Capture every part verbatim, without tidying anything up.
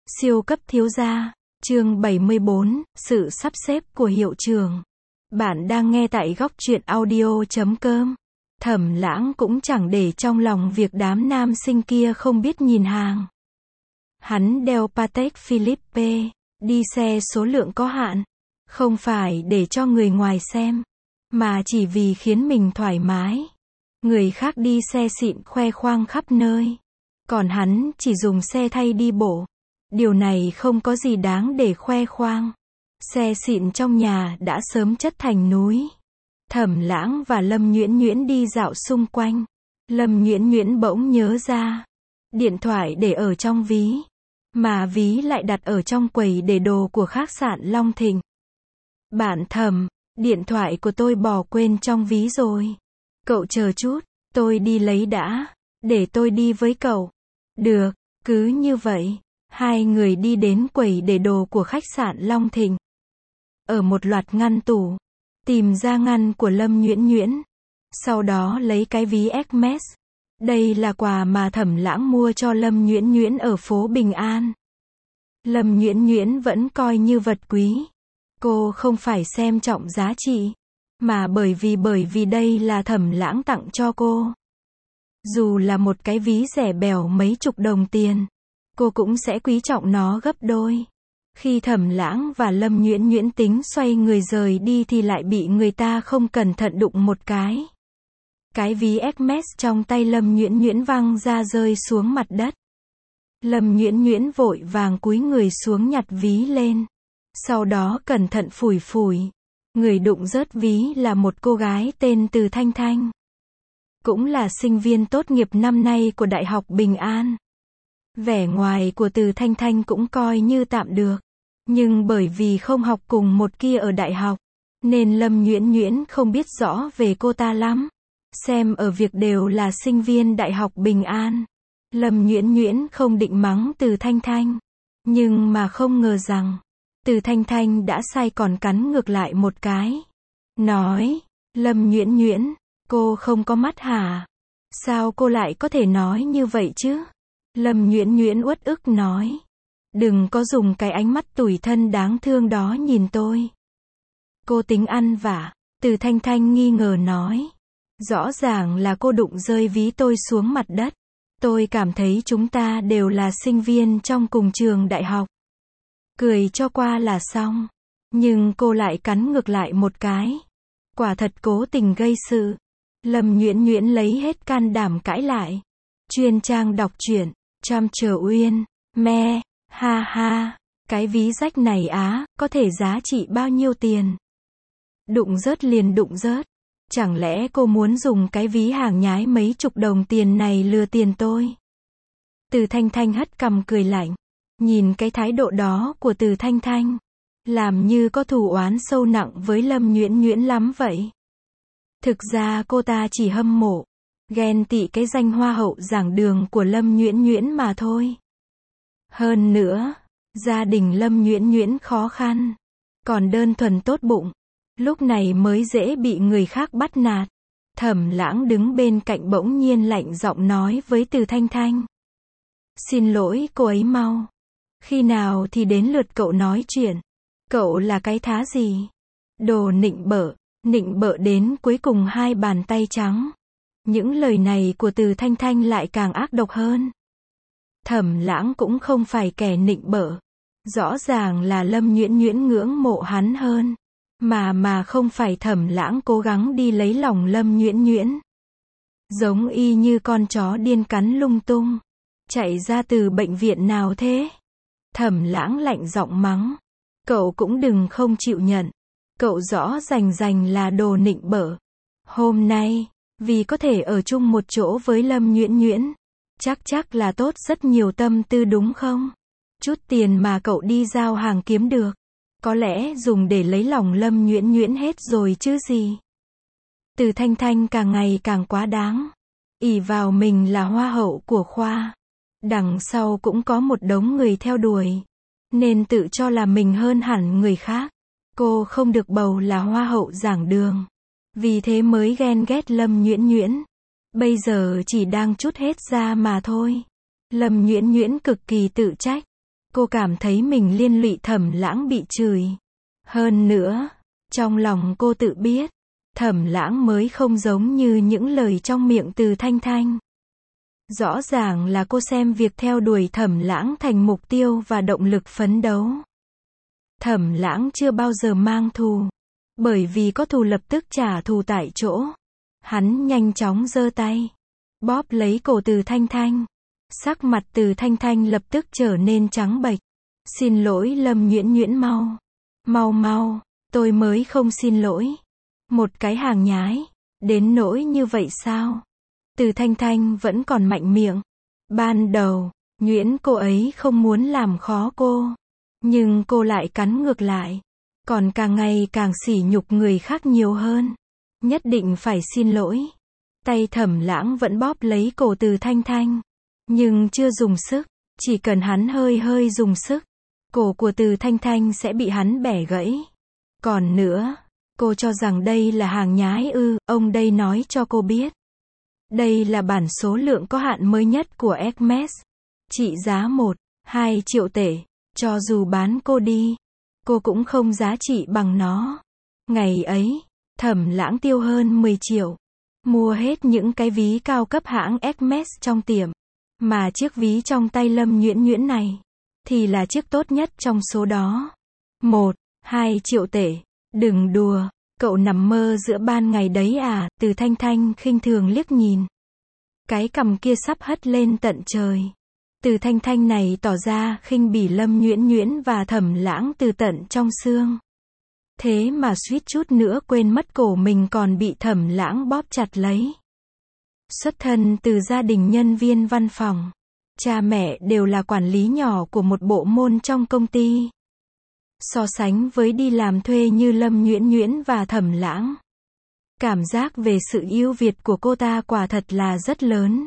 Siêu cấp thiếu gia, chương bảy mươi bốn, sự sắp xếp của hiệu trưởng. Bạn đang nghe tại góc truyện audio chấm com. Thẩm Lãng cũng chẳng để trong lòng việc đám nam sinh kia không biết nhìn hàng. Hắn đeo Patek Philippe, đi xe số lượng có hạn, không phải để cho người ngoài xem, mà chỉ vì khiến mình thoải mái. Người khác đi xe xịn khoe khoang khắp nơi, còn hắn chỉ dùng xe thay đi bộ. Điều này không có gì đáng để khoe khoang. Xe xịn trong nhà đã sớm chất thành núi. Thẩm Lãng và Lâm Nhuyễn Nhuyễn đi dạo xung quanh. Lâm Nhuyễn Nhuyễn bỗng nhớ ra, điện thoại để ở trong ví, mà ví lại đặt ở trong quầy để đồ của khách sạn Long Thịnh. Bạn Thẩm, điện thoại của tôi bỏ quên trong ví rồi. Cậu chờ chút, tôi đi lấy đã, để tôi đi với cậu. Được, cứ như vậy. Hai người đi đến quầy để đồ của khách sạn Long Thịnh. Ở một loạt ngăn tủ, tìm ra ngăn của Lâm Nhuyễn Nhuyễn. Sau đó lấy cái ví Hermes. Đây là quà mà Thẩm Lãng mua cho Lâm Nhuyễn Nhuyễn ở phố Bình An. Lâm Nhuyễn Nhuyễn vẫn coi như vật quý. Cô không phải xem trọng giá trị, mà bởi vì bởi vì đây là Thẩm Lãng tặng cho cô. Dù là một cái ví rẻ bèo mấy chục đồng tiền, cô cũng sẽ quý trọng nó gấp đôi. Khi Thẩm Lãng và Lâm Nhuyễn Nhuyễn tính xoay người rời đi thì lại bị người ta không cẩn thận đụng một cái. Cái ví Hermes trong tay Lâm Nhuyễn Nhuyễn văng ra rơi xuống mặt đất. Lâm Nhuyễn Nhuyễn vội vàng cúi người xuống nhặt ví lên. Sau đó cẩn thận phủi phủi. Người đụng rớt ví là một cô gái tên Từ Thanh Thanh. Cũng là sinh viên tốt nghiệp năm nay của Đại học Bình An. Vẻ ngoài của Từ Thanh Thanh cũng coi như tạm được. Nhưng bởi vì không học cùng một kia ở đại học, nên Lâm Nhuyễn Nhuyễn không biết rõ về cô ta lắm. Xem ở việc đều là sinh viên Đại học Bình An, Lâm Nhuyễn Nhuyễn không định mắng Từ Thanh Thanh. Nhưng mà không ngờ rằng, Từ Thanh Thanh đã sai còn cắn ngược lại một cái. Nói, Lâm Nhuyễn Nhuyễn, cô không có mắt hả? Sao cô lại có thể nói như vậy chứ? Lâm Nhuyễn Nhuyễn uất ức nói. Đừng có dùng cái ánh mắt tủi thân đáng thương đó nhìn tôi. Cô tính ăn vạ. Từ Thanh Thanh nghi ngờ nói. Rõ ràng là cô đụng rơi ví tôi xuống mặt đất. Tôi cảm thấy chúng ta đều là sinh viên trong cùng trường đại học. Cười cho qua là xong. Nhưng cô lại cắn ngược lại một cái. Quả thật cố tình gây sự. Lâm Nhuyễn Nhuyễn lấy hết can đảm cãi lại. Chuyên trang đọc truyện. Trăm Trở Uyên, me, ha ha, cái ví rách này á, có thể giá trị bao nhiêu tiền? Đụng rớt liền đụng rớt. Chẳng lẽ cô muốn dùng cái ví hàng nhái mấy chục đồng tiền này lừa tiền tôi? Từ Thanh Thanh hất cằm cười lạnh. Nhìn cái thái độ đó của Từ Thanh Thanh, làm như có thù oán sâu nặng với Lâm Nhuyễn Nhuyễn lắm vậy. Thực ra cô ta chỉ hâm mộ, ghen tị cái danh hoa hậu giảng đường của Lâm Nhuyễn Nhuyễn mà thôi. Hơn nữa, gia đình Lâm Nhuyễn Nhuyễn khó khăn, còn đơn thuần tốt bụng, lúc này mới dễ bị người khác bắt nạt. Thẩm Lãng đứng bên cạnh bỗng nhiên lạnh giọng nói với Từ Thanh Thanh. Xin lỗi cô ấy mau. Khi nào thì đến lượt cậu nói chuyện. Cậu là cái thá gì? Đồ nịnh bợ, nịnh bợ đến cuối cùng hai bàn tay trắng. Những lời này của Từ Thanh Thanh lại càng ác độc hơn. Thẩm Lãng cũng không phải kẻ nịnh bợ. Rõ ràng là Lâm Nhuyễn Nhuyễn ngưỡng mộ hắn hơn. Mà mà không phải Thẩm Lãng cố gắng đi lấy lòng Lâm Nhuyễn Nhuyễn. Giống y như con chó điên cắn lung tung. Chạy ra từ bệnh viện nào thế? Thẩm Lãng lạnh giọng mắng. Cậu cũng đừng không chịu nhận. Cậu rõ rành rành là đồ nịnh bợ. Hôm nay, vì có thể ở chung một chỗ với Lâm Nhuyễn Nhuyễn, chắc chắc là tốt rất nhiều tâm tư đúng không? Chút tiền mà cậu đi giao hàng kiếm được, có lẽ dùng để lấy lòng Lâm Nhuyễn Nhuyễn hết rồi chứ gì. Từ Thanh Thanh càng ngày càng quá đáng. Ỷ vào mình là hoa hậu của khoa. Đằng sau cũng có một đống người theo đuổi. Nên tự cho là mình hơn hẳn người khác. Cô không được bầu là hoa hậu giảng đường. Vì thế mới ghen ghét Lâm Nhuyễn Nhuyễn. Bây giờ chỉ đang trút hết ra mà thôi. Lâm Nhuyễn Nhuyễn cực kỳ tự trách. Cô cảm thấy mình liên lụy Thẩm Lãng bị chửi. Hơn nữa, trong lòng cô tự biết, Thẩm Lãng mới không giống như những lời trong miệng Từ Thanh Thanh. Rõ ràng là cô xem việc theo đuổi Thẩm Lãng thành mục tiêu và động lực phấn đấu. Thẩm Lãng chưa bao giờ mang thù, bởi vì có thù lập tức trả thù tại chỗ. Hắn nhanh chóng giơ tay, bóp lấy cổ Từ Thanh Thanh. Sắc mặt Từ Thanh Thanh lập tức trở nên trắng bệch. Xin lỗi Lâm Nhuyễn Nhuyễn, mau. Mau mau, tôi mới không xin lỗi. Một cái hàng nhái, đến nỗi như vậy sao? Từ Thanh Thanh vẫn còn mạnh miệng. Ban đầu, Nhuyễn cô ấy không muốn làm khó cô. Nhưng cô lại cắn ngược lại. Còn càng ngày càng sỉ nhục người khác nhiều hơn. Nhất định phải xin lỗi. Tay Thẩm Lãng vẫn bóp lấy cổ Từ Thanh Thanh. Nhưng chưa dùng sức. Chỉ cần hắn hơi hơi dùng sức, cổ của Từ Thanh Thanh sẽ bị hắn bẻ gãy. Còn nữa, cô cho rằng đây là hàng nhái ư? Ông đây nói cho cô biết. Đây là bản số lượng có hạn mới nhất của Hermes. Trị giá một, hai triệu tệ. Cho dù bán cô đi, cô cũng không giá trị bằng nó. Ngày ấy, Thẩm Lãng tiêu hơn mười triệu. Mua hết những cái ví cao cấp hãng Hermes trong tiệm. Mà chiếc ví trong tay Lâm Nhuyễn Nhuyễn này, thì là chiếc tốt nhất trong số đó. Một, hai triệu tệ. Đừng đùa, cậu nằm mơ giữa ban ngày đấy à? Từ Thanh Thanh khinh thường liếc nhìn. Cái cằm kia sắp hất lên tận trời. Từ Thanh Thanh này tỏ ra khinh bỉ Lâm Nhuyễn Nhuyễn và Thẩm Lãng từ tận trong xương. Thế mà suýt chút nữa quên mất cổ mình còn bị Thẩm Lãng bóp chặt lấy. Xuất thân từ gia đình nhân viên văn phòng. Cha mẹ đều là quản lý nhỏ của một bộ môn trong công ty. So sánh với đi làm thuê như Lâm Nhuyễn Nhuyễn và Thẩm Lãng, cảm giác về sự ưu việt của cô ta quả thật là rất lớn.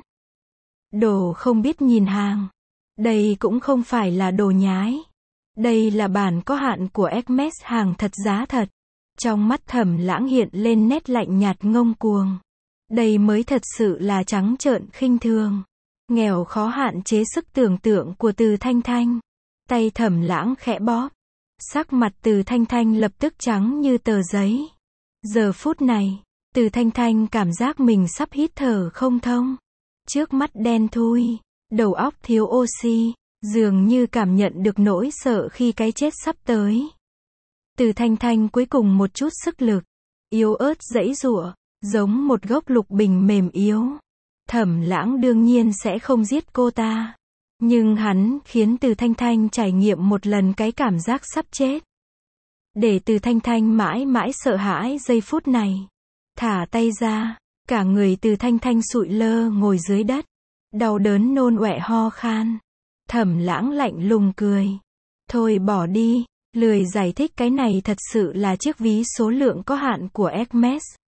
Đồ không biết nhìn hàng. Đây cũng không phải là đồ nhái. Đây là bản có hạn của Hermes, hàng thật giá thật. Trong mắt Thẩm Lãng hiện lên nét lạnh nhạt ngông cuồng. Đây mới thật sự là trắng trợn khinh thường. Nghèo khó hạn chế sức tưởng tượng của Từ Thanh Thanh. Tay Thẩm Lãng khẽ bóp. Sắc mặt Từ Thanh Thanh lập tức trắng như tờ giấy. Giờ phút này, Từ Thanh Thanh cảm giác mình sắp hít thở không thông. Trước mắt đen thui, đầu óc thiếu oxy, dường như cảm nhận được nỗi sợ khi cái chết sắp tới. Từ Thanh Thanh cuối cùng một chút sức lực, yếu ớt giãy giụa, giống một gốc lục bình mềm yếu. Thẩm Lãng đương nhiên sẽ không giết cô ta, nhưng hắn khiến Từ Thanh Thanh trải nghiệm một lần cái cảm giác sắp chết. Để Từ Thanh Thanh mãi mãi sợ hãi giây phút này. Thả tay ra, cả người Từ Thanh Thanh sụi lơ ngồi dưới đất, đau đớn nôn ọe ho khan. Thẩm Lãng lạnh lùng cười. Thôi bỏ đi, lười giải thích, cái này thật sự là chiếc ví số lượng có hạn của Hermes.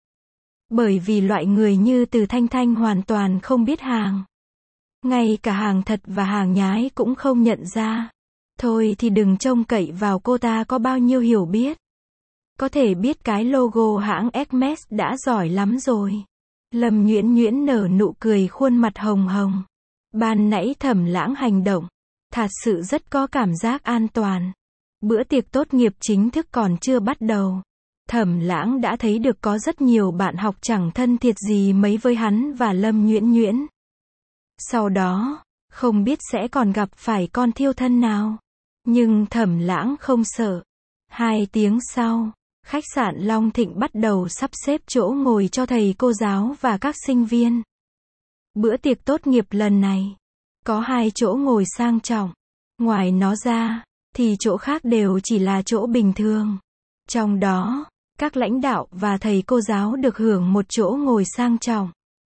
Bởi vì loại người như Từ Thanh Thanh hoàn toàn không biết hàng. Ngay cả hàng thật và hàng nhái cũng không nhận ra. Thôi thì đừng trông cậy vào cô ta có bao nhiêu hiểu biết. Có thể biết cái logo hãng Hermes đã giỏi lắm rồi. Lâm Nhuyễn Nhuyễn nở nụ cười khuôn mặt hồng hồng. Ban nãy Thẩm Lãng hành động, thật sự rất có cảm giác an toàn. Bữa tiệc tốt nghiệp chính thức còn chưa bắt đầu. Thẩm Lãng đã thấy được có rất nhiều bạn học chẳng thân thiệt gì mấy với hắn và Lâm Nhuyễn Nhuyễn. Sau đó, không biết sẽ còn gặp phải con thiêu thân nào. Nhưng Thẩm Lãng không sợ. Hai tiếng sau, khách sạn Long Thịnh bắt đầu sắp xếp chỗ ngồi cho thầy cô giáo và các sinh viên. Bữa tiệc tốt nghiệp lần này, có hai chỗ ngồi sang trọng. Ngoài nó ra, thì chỗ khác đều chỉ là chỗ bình thường. Trong đó, các lãnh đạo và thầy cô giáo được hưởng một chỗ ngồi sang trọng.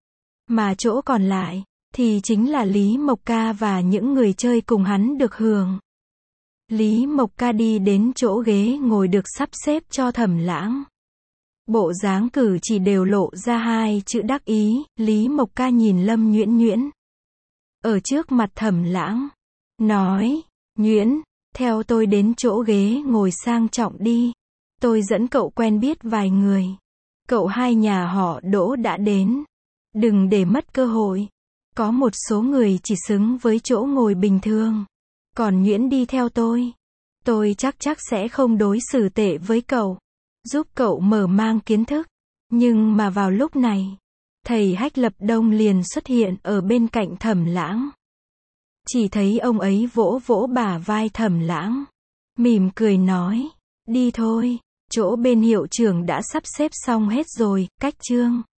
Mà chỗ còn lại, thì chính là Lý Mộc Ca và những người chơi cùng hắn được hưởng. Lý Mộc Ca đi đến chỗ ghế ngồi được sắp xếp cho Thẩm Lãng. Bộ dáng cử chỉ đều lộ ra hai chữ đắc ý. Lý Mộc Ca nhìn Lâm Nhuyễn Nhuyễn ở trước mặt Thẩm Lãng, nói, Nhuyễn, theo tôi đến chỗ ghế ngồi sang trọng đi. Tôi dẫn cậu quen biết vài người. Cậu hai nhà họ Đỗ đã đến. Đừng để mất cơ hội. Có một số người chỉ xứng với chỗ ngồi bình thường. Còn Nhuyễn đi theo tôi. Tôi chắc chắc sẽ không đối xử tệ với cậu. Giúp cậu mở mang kiến thức. Nhưng mà vào lúc này, thầy Hách Lập Đông liền xuất hiện ở bên cạnh Thẩm Lãng. Chỉ thấy ông ấy vỗ vỗ bả vai Thẩm Lãng. Mỉm cười nói. Đi thôi. Chỗ bên hiệu trưởng đã sắp xếp xong hết rồi, cách chương.